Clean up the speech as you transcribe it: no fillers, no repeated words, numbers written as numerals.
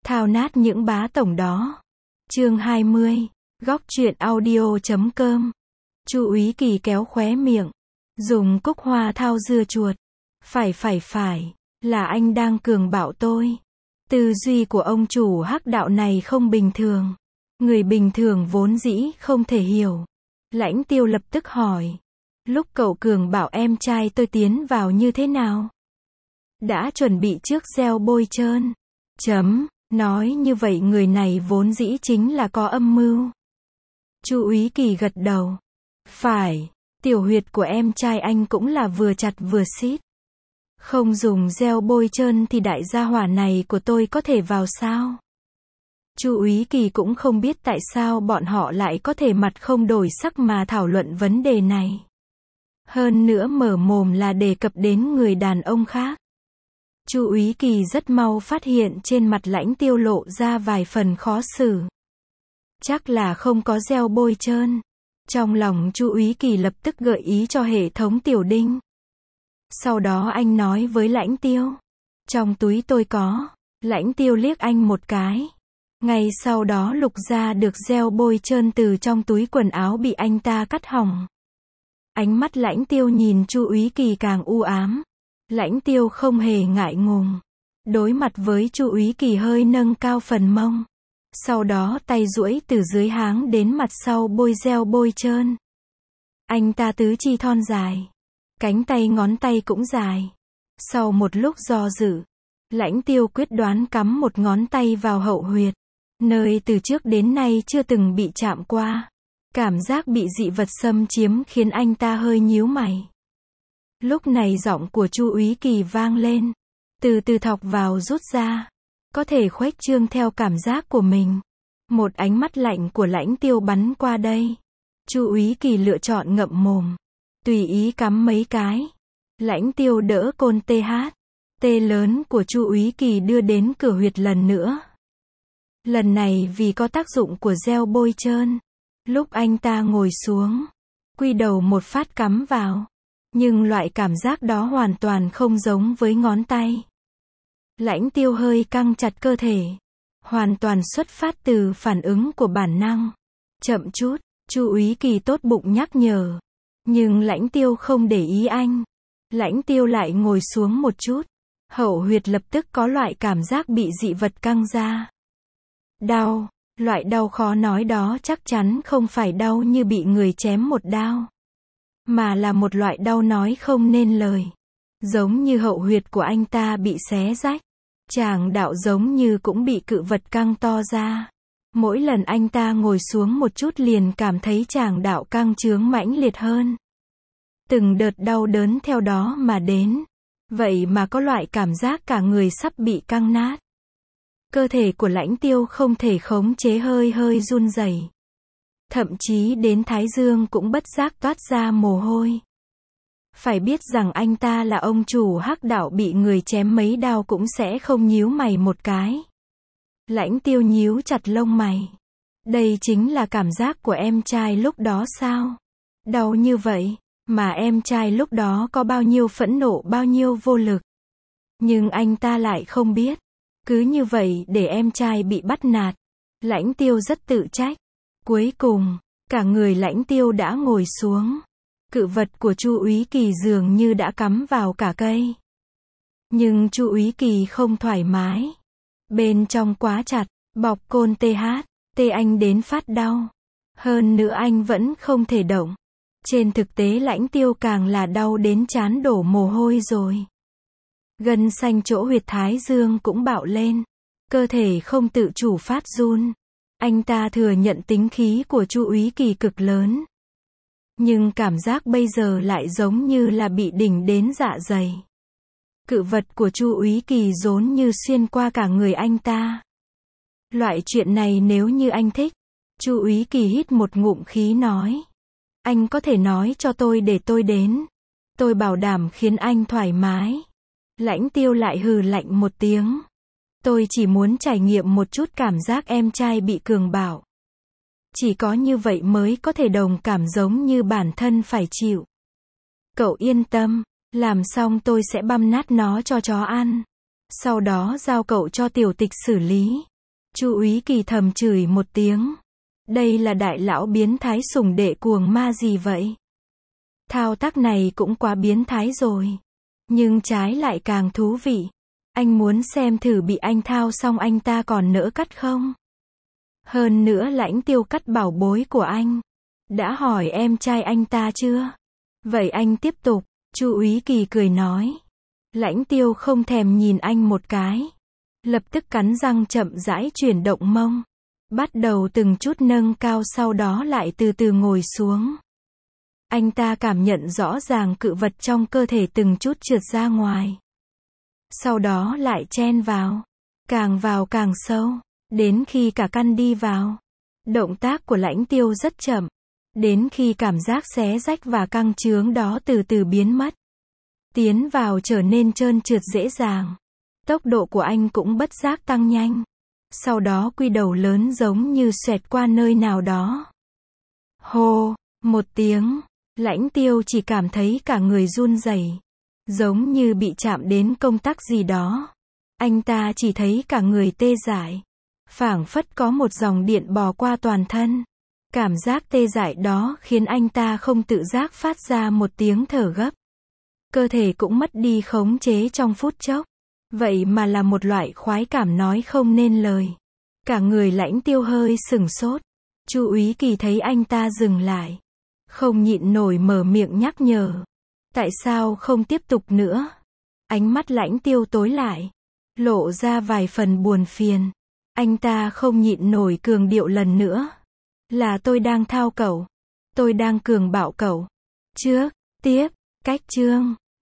thao nát những bá tổng đó. Chương 20. Góc truyện audio.com. Chu Úy Kỳ kéo khóe miệng, dùng cúc hoa thao dưa chuột. Phải, là anh đang cường bạo tôi. Tư duy của ông chủ hắc đạo này không bình thường. Người bình thường vốn dĩ không thể hiểu. Lãnh Tiêu lập tức hỏi. Lúc cậu cường bảo em trai tôi tiến vào như thế nào? Đã chuẩn bị trước gieo bôi trơn. Nói như vậy người này vốn dĩ chính là có âm mưu. Chu Úy Kỳ gật đầu. Phải, tiểu huyệt của em trai anh cũng là vừa chặt vừa xít. Không dùng gieo bôi trơn thì đại gia hỏa này của tôi có thể vào sao? Chu Úy Kỳ cũng không biết tại sao bọn họ lại có thể mặt không đổi sắc mà thảo luận vấn đề này. Hơn nữa mở mồm là đề cập đến người đàn ông khác. Chu Úy Kỳ rất mau phát hiện trên mặt Lãnh Tiêu lộ ra vài phần khó xử. Chắc là không có gieo bôi trơn. Trong lòng Chu Úy Kỳ lập tức gợi ý cho hệ thống tiểu đinh. Sau đó anh nói với Lãnh Tiêu. Trong túi tôi có. Lãnh Tiêu liếc anh một cái. Ngay sau đó lục ra được gieo bôi trơn từ trong túi quần áo bị anh ta cắt hỏng. Ánh mắt Lãnh Tiêu nhìn Chu Úy Kỳ càng u ám. Lãnh Tiêu không hề ngại ngùng. Đối mặt với Chu Úy Kỳ hơi nâng cao phần mông. Sau đó tay duỗi từ dưới háng đến mặt sau bôi gieo bôi trơn. Anh ta tứ chi thon dài. Cánh tay ngón tay cũng dài. Sau một lúc do dự, Lãnh Tiêu quyết đoán cắm một ngón tay vào hậu huyệt. Nơi từ trước đến nay chưa từng bị chạm qua. Cảm giác bị dị vật xâm chiếm khiến anh ta hơi nhíu mày. Lúc này giọng của Chu Úy Kỳ vang lên. Từ từ thọc vào rút ra. Có thể khuếch trương theo cảm giác của mình. Một ánh mắt lạnh của Lãnh Tiêu bắn qua đây. Chu Úy Kỳ lựa chọn ngậm mồm. Tùy ý cắm mấy cái. Lãnh Tiêu đỡ côn tê lớn của Chu Úy Kỳ đưa đến cửa huyệt lần nữa. Lần này vì có tác dụng của gieo bôi trơn. Lúc anh ta ngồi xuống, quy đầu một phát cắm vào. Nhưng loại cảm giác đó hoàn toàn không giống với ngón tay. Lãnh Tiêu hơi căng chặt cơ thể. Hoàn toàn xuất phát từ phản ứng của bản năng. Chậm chút, Chu Úy Kỳ tốt bụng nhắc nhở. Nhưng Lãnh Tiêu không để ý anh. Lãnh Tiêu lại ngồi xuống một chút. Hậu huyệt lập tức có loại cảm giác bị dị vật căng ra. Đau, loại đau khó nói đó chắc chắn không phải đau như bị người chém một đao. Mà là một loại đau nói không nên lời. Giống như hậu huyệt của anh ta bị xé rách. Tràng đạo giống như cũng bị cự vật căng to ra. Mỗi lần anh ta ngồi xuống một chút liền cảm thấy tràng đạo căng trướng mãnh liệt hơn. Từng đợt đau đớn theo đó mà đến. Vậy mà có loại cảm giác cả người sắp bị căng nát. Cơ thể của Lãnh Tiêu không thể khống chế hơi run rẩy. Thậm chí đến thái dương cũng bất giác toát ra mồ hôi. Phải biết rằng anh ta là ông chủ hắc đạo bị người chém mấy đao cũng sẽ không nhíu mày một cái. Lãnh Tiêu nhíu chặt lông mày. Đây chính là cảm giác của em trai lúc đó sao? Đau như vậy, mà em trai lúc đó có bao nhiêu phẫn nộ bao nhiêu vô lực. Nhưng anh ta lại không biết. Cứ như vậy để em trai bị bắt nạt. Lãnh Tiêu rất tự trách. Cuối cùng, cả người Lãnh Tiêu đã ngồi xuống. Cự vật của Chu Úy Kỳ dường như đã cắm vào cả cây. Nhưng Chu Úy Kỳ không thoải mái. Bên trong quá chặt, bọc côn anh đến phát đau. Hơn nữa anh vẫn không thể động. Trên thực tế Lãnh Tiêu càng là đau đến trán đổ mồ hôi rồi. Gân xanh chỗ huyệt thái dương cũng bạo lên. Cơ thể không tự chủ phát run. Anh ta thừa nhận tính khí của Chu Úy Kỳ cực lớn. Nhưng cảm giác bây giờ lại giống như là bị đỉnh đến dạ dày. Cự vật của Chu Úy Kỳ dốn như xuyên qua cả người anh ta. Loại chuyện này nếu như anh thích. Chu Úy Kỳ hít một ngụm khí nói. Anh có thể nói cho tôi để tôi đến. Tôi bảo đảm khiến anh thoải mái. Lãnh Tiêu lại hừ lạnh một tiếng. Tôi chỉ muốn trải nghiệm một chút cảm giác em trai bị cường bạo. Chỉ có như vậy mới có thể đồng cảm giống như bản thân phải chịu. Cậu yên tâm, làm xong tôi sẽ băm nát nó cho chó ăn. Sau đó giao cậu cho tiểu tịch xử lý. Chu Úy Kỳ thầm chửi một tiếng. Đây là đại lão biến thái sủng đệ cuồng ma gì vậy? Thao tác này cũng quá biến thái rồi. Nhưng trái lại càng thú vị. Anh muốn xem thử bị anh thao xong anh ta còn nỡ cắt không? Hơn nữa Lãnh Tiêu cắt bảo bối của anh. Đã hỏi em trai anh ta chưa? Vậy anh tiếp tục. Chu Úy Kỳ cười nói. Lãnh Tiêu không thèm nhìn anh một cái. Lập tức cắn răng chậm rãi chuyển động mông. Bắt đầu từng chút nâng cao sau đó lại từ từ ngồi xuống. Anh ta cảm nhận rõ ràng cự vật trong cơ thể từng chút trượt ra ngoài. Sau đó lại chen vào. Vào càng sâu. Đến khi cả căn đi vào. Động tác của Lãnh Tiêu rất chậm. Đến khi cảm giác xé rách và căng chướng đó từ từ biến mất. Tiến vào trở nên trơn trượt dễ dàng. Tốc độ của anh cũng bất giác tăng nhanh. Sau đó quy đầu lớn giống như xoẹt qua nơi nào đó. Hô, một tiếng. Lãnh Tiêu chỉ cảm thấy cả người run rẩy, giống như bị chạm đến công tắc gì đó. Anh ta chỉ thấy cả người tê dại. Phảng phất có một dòng điện bò qua toàn thân. Cảm giác tê dại đó khiến anh ta không tự giác phát ra một tiếng thở gấp. Cơ thể cũng mất đi khống chế trong phút chốc. Vậy mà là một loại khoái cảm nói không nên lời. Cả người Lãnh Tiêu hơi sửng sốt. Chu Úy Kỳ thấy anh ta dừng lại. Không nhịn nổi mở miệng nhắc nhở. Tại sao không tiếp tục nữa? Ánh mắt Lãnh Tiêu tối lại. Lộ ra vài phần buồn phiền. Anh ta không nhịn nổi cường điệu lần nữa. Là tôi đang thao cậu. Tôi đang cường bạo cậu. Trước, tiếp, cách chương.